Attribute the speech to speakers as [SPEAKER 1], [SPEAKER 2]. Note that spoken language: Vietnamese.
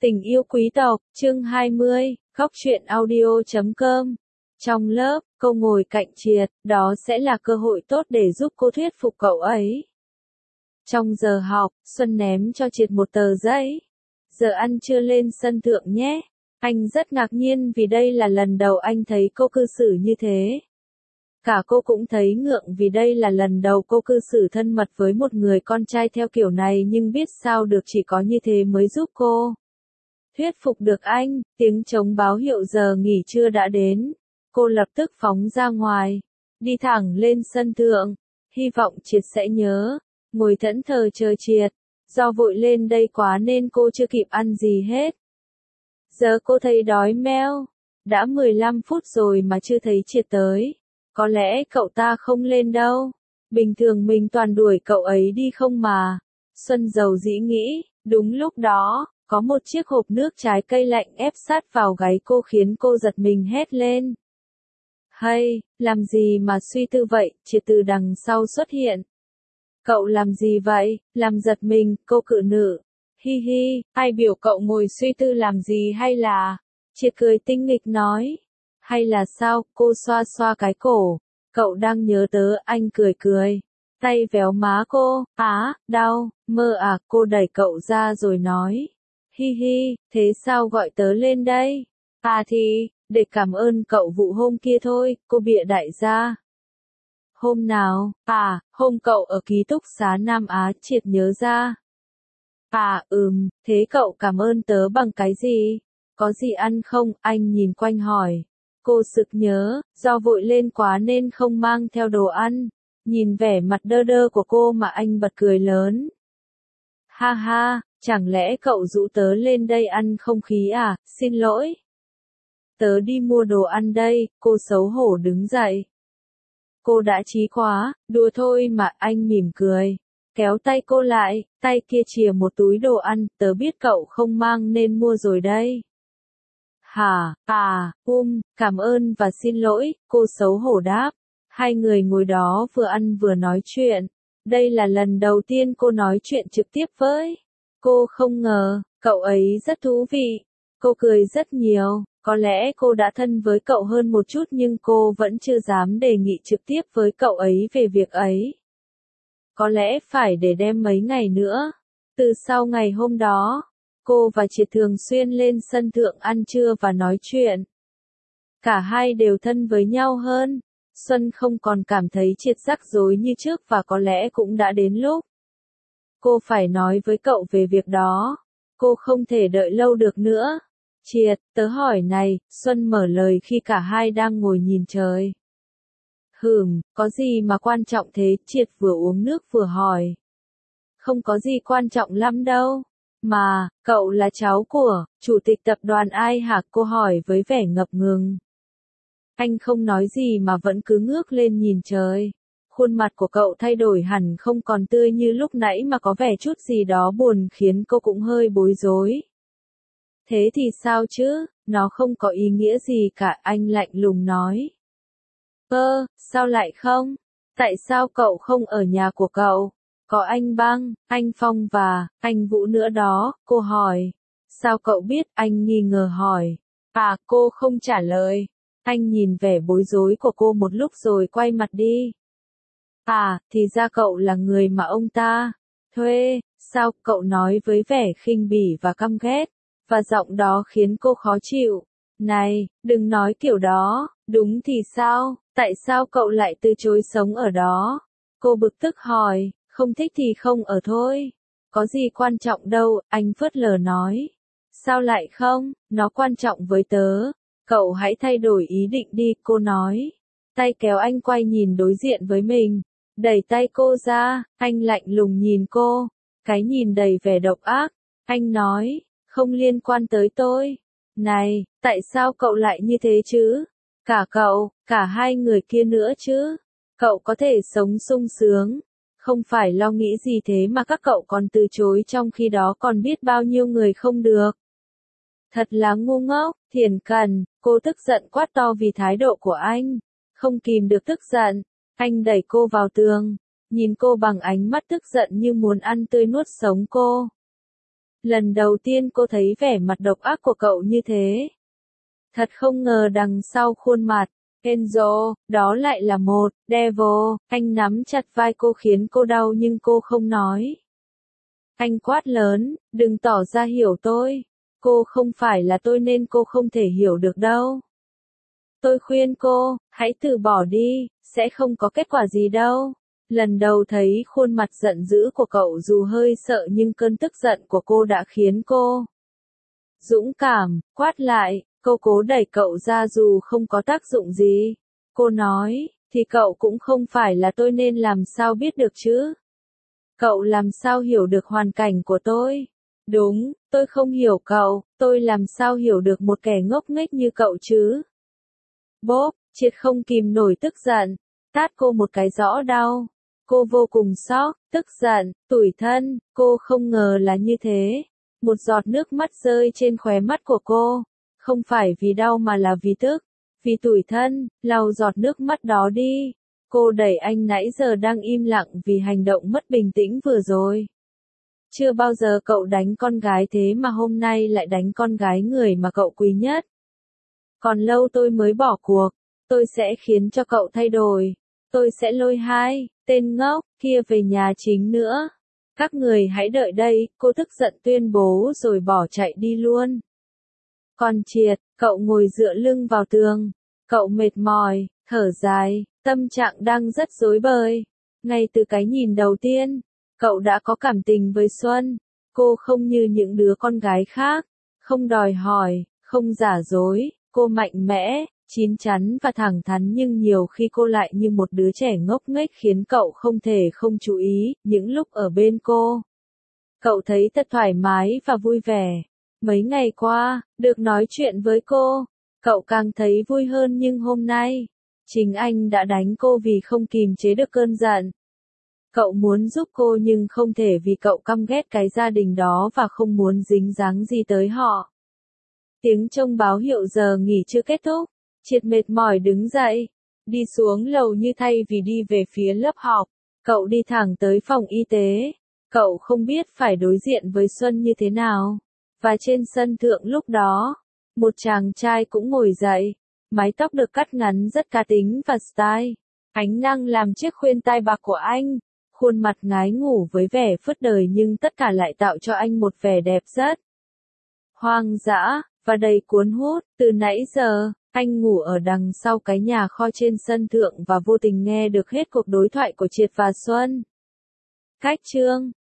[SPEAKER 1] Tình yêu quý tộc, chương 20, khóc chuyện audio.com. Trong lớp, cô ngồi cạnh Triệt, đó sẽ là cơ hội tốt để giúp cô thuyết phục cậu ấy. Trong giờ học, Xuân ném cho Triệt một tờ giấy. Giờ ăn trưa lên sân thượng nhé. Anh rất ngạc nhiên vì đây là lần đầu anh thấy cô cư xử như thế. Cả cô cũng thấy ngượng vì đây là lần đầu cô cư xử thân mật với một người con trai theo kiểu này, nhưng biết sao được, chỉ có như thế mới giúp cô thuyết phục được anh. Tiếng trống báo hiệu giờ nghỉ trưa đã đến. Cô lập tức phóng ra ngoài, đi thẳng lên sân thượng. Hy vọng Triệt sẽ nhớ. Ngồi thẫn thờ chờ Triệt. Do vội lên đây quá nên cô chưa kịp ăn gì hết. Giờ cô thấy đói meo. Đã 15 phút rồi mà chưa thấy Triệt tới. Có lẽ cậu ta không lên đâu. Bình thường mình toàn đuổi cậu ấy đi không mà. Xuân dầu dĩ nghĩ. Đúng lúc đó, có một chiếc hộp nước trái cây lạnh ép sát vào gáy cô khiến cô giật mình hét lên. Hay, làm gì mà suy tư vậy? Triệt từ đằng sau xuất hiện. Cậu làm gì vậy? Làm giật mình, cô cự nữ. Hi hi, ai biểu cậu ngồi suy tư làm gì hay là? Triệt cười tinh nghịch nói. Hay là sao? Cô xoa xoa cái cổ. Cậu đang nhớ tớ, anh cười cười. Tay véo má cô. Đau, mơ à? Cô đẩy cậu ra rồi nói. Hi hi, thế sao gọi tớ lên đây? Thì, để cảm ơn cậu vụ hôm kia thôi, cô bịa đại gia. Hôm nào? Hôm cậu ở ký túc xá Nam Á. Triệt nhớ ra. Thế cậu cảm ơn tớ bằng cái gì? Có gì ăn không? Anh nhìn quanh hỏi. Cô sực nhớ, do vội lên quá nên không mang theo đồ ăn. Nhìn vẻ mặt đơ đơ của cô mà anh bật cười lớn. Ha ha, chẳng lẽ cậu rủ tớ lên đây ăn không khí à? Xin lỗi. Tớ đi mua đồ ăn đây. Cô xấu hổ đứng dậy. Cô đã chí quá, đùa thôi mà. Anh mỉm cười. Kéo tay cô lại, tay kia chìa một túi đồ ăn. Tớ biết cậu không mang nên mua rồi đây. Hả? Cảm ơn và xin lỗi, cô xấu hổ đáp. Hai người ngồi đó vừa ăn vừa nói chuyện. Đây là lần đầu tiên cô nói chuyện trực tiếp với. Cô không ngờ, cậu ấy rất thú vị. Cô cười rất nhiều. Có lẽ cô đã thân với cậu hơn một chút nhưng cô vẫn chưa dám đề nghị trực tiếp với cậu ấy về việc ấy. Có lẽ phải để đem mấy ngày nữa. Từ sau ngày hôm đó, cô và Triệt thường xuyên lên sân thượng ăn trưa và nói chuyện. Cả hai đều thân với nhau hơn. Xuân không còn cảm thấy Triệt rắc rối như trước và có lẽ cũng đã đến lúc cô phải nói với cậu về việc đó. Cô không thể đợi lâu được nữa. Triệt, tớ hỏi này, Xuân mở lời khi cả hai đang ngồi nhìn trời. Có gì mà quan trọng thế? Triệt vừa uống nước vừa hỏi. Không có gì quan trọng lắm đâu. Mà, cậu là cháu của chủ tịch tập đoàn ai hả? Cô hỏi với vẻ ngập ngừng. Anh không nói gì mà vẫn cứ ngước lên nhìn trời. Khuôn mặt của cậu thay đổi hẳn, không còn tươi như lúc nãy mà có vẻ chút gì đó buồn khiến cô cũng hơi bối rối. Thế thì sao chứ, nó không có ý nghĩa gì cả, anh lạnh lùng nói. Sao lại không? Tại sao cậu không ở nhà của cậu? Có anh Băng, anh Phong và anh Vũ nữa đó, cô hỏi. Sao cậu biết? Anh nghi ngờ hỏi. Cô không trả lời. Anh nhìn vẻ bối rối của cô một lúc rồi quay mặt đi. Thì ra cậu là người mà ông ta thuê. Sao? Cậu nói với vẻ khinh bỉ và căm ghét, và giọng đó khiến cô khó chịu. Này, đừng nói kiểu đó. Đúng thì sao? Tại sao cậu lại từ chối sống ở đó? Cô bực tức hỏi. Không thích thì không ở thôi. Có gì quan trọng đâu, anh phớt lờ nói. Sao lại không? Nó quan trọng với tớ. Cậu hãy thay đổi ý định đi, cô nói. Tay kéo anh quay nhìn đối diện với mình. Đẩy tay cô ra, anh lạnh lùng nhìn cô. Cái nhìn đầy vẻ độc ác. Anh nói, không liên quan tới tôi. Này, tại sao cậu lại như thế chứ? Cả cậu, cả hai người kia nữa chứ. Cậu có thể sống sung sướng. Không phải lo nghĩ gì thế mà các cậu còn từ chối, trong khi đó còn biết bao nhiêu người không được. Thật là ngu ngốc, Thiển Cần. Cô tức giận quát to vì thái độ của anh. Không kìm được tức giận, anh đẩy cô vào tường, nhìn cô bằng ánh mắt tức giận như muốn ăn tươi nuốt sống cô. Lần đầu tiên cô thấy vẻ mặt độc ác của cậu như thế. Thật không ngờ đằng sau khuôn mặt Enzo, đó lại là một devil. Anh nắm chặt vai cô khiến cô đau nhưng cô không nói. Anh quát lớn, đừng tỏ ra hiểu tôi. Cô không phải là tôi nên cô không thể hiểu được đâu. Tôi khuyên cô, hãy từ bỏ đi, sẽ không có kết quả gì đâu. Lần đầu thấy khuôn mặt giận dữ của cậu dù hơi sợ nhưng cơn tức giận của cô đã khiến cô dũng cảm, quát lại, cô cố đẩy cậu ra dù không có tác dụng gì. Cô nói, thì cậu cũng không phải là tôi nên làm sao biết được chứ. Cậu làm sao hiểu được hoàn cảnh của tôi? Đúng, tôi không hiểu cậu, tôi làm sao hiểu được một kẻ ngốc nghếch như cậu chứ? Bốp, Triệt không kìm nổi tức giận, tát cô một cái rõ đau. Cô vô cùng sốc, tức giận, tủi thân, cô không ngờ là như thế. Một giọt nước mắt rơi trên khóe mắt của cô, không phải vì đau mà là vì tức, vì tủi thân, lau giọt nước mắt đó đi. Cô đẩy anh nãy giờ đang im lặng vì hành động mất bình tĩnh vừa rồi. Chưa bao giờ cậu đánh con gái thế mà hôm nay lại đánh con gái người mà cậu quý nhất. Còn lâu tôi mới bỏ cuộc, tôi sẽ khiến cho cậu thay đổi. Tôi sẽ lôi hai tên ngốc kia về nhà chính nữa. Các người hãy đợi đây, cô tức giận tuyên bố rồi bỏ chạy đi luôn. Còn Triệt, cậu ngồi dựa lưng vào tường. Cậu mệt mỏi, thở dài, tâm trạng đang rất rối bời. Ngay từ cái nhìn đầu tiên, cậu đã có cảm tình với Xuân. Cô không như những đứa con gái khác, không đòi hỏi, không giả dối, cô mạnh mẽ, chín chắn và thẳng thắn nhưng nhiều khi cô lại như một đứa trẻ ngốc nghếch khiến cậu không thể không chú ý. Những lúc ở bên cô, cậu thấy thật thoải mái và vui vẻ. Mấy ngày qua, được nói chuyện với cô, cậu càng thấy vui hơn nhưng hôm nay, chính anh đã đánh cô vì không kìm chế được cơn giận. Cậu muốn giúp cô nhưng không thể vì cậu căm ghét cái gia đình đó và không muốn dính dáng gì tới họ. Tiếng chuông báo hiệu giờ nghỉ chưa kết thúc. Triệt mệt mỏi đứng dậy, đi xuống lầu như thay vì đi về phía lớp học. Cậu đi thẳng tới phòng y tế. Cậu không biết phải đối diện với Xuân như thế nào. Và trên sân thượng lúc đó, một chàng trai cũng ngồi dậy. Mái tóc được cắt ngắn rất cá tính và style. Ánh nắng làm chiếc khuyên tai bạc của anh. Khuôn mặt ngái ngủ với vẻ phớt đời nhưng tất cả lại tạo cho anh một vẻ đẹp rất hoang dã và đầy cuốn hút. Từ nãy giờ, anh ngủ ở đằng sau cái nhà kho trên sân thượng và vô tình nghe được hết cuộc đối thoại của Triệt và Xuân. Cách chương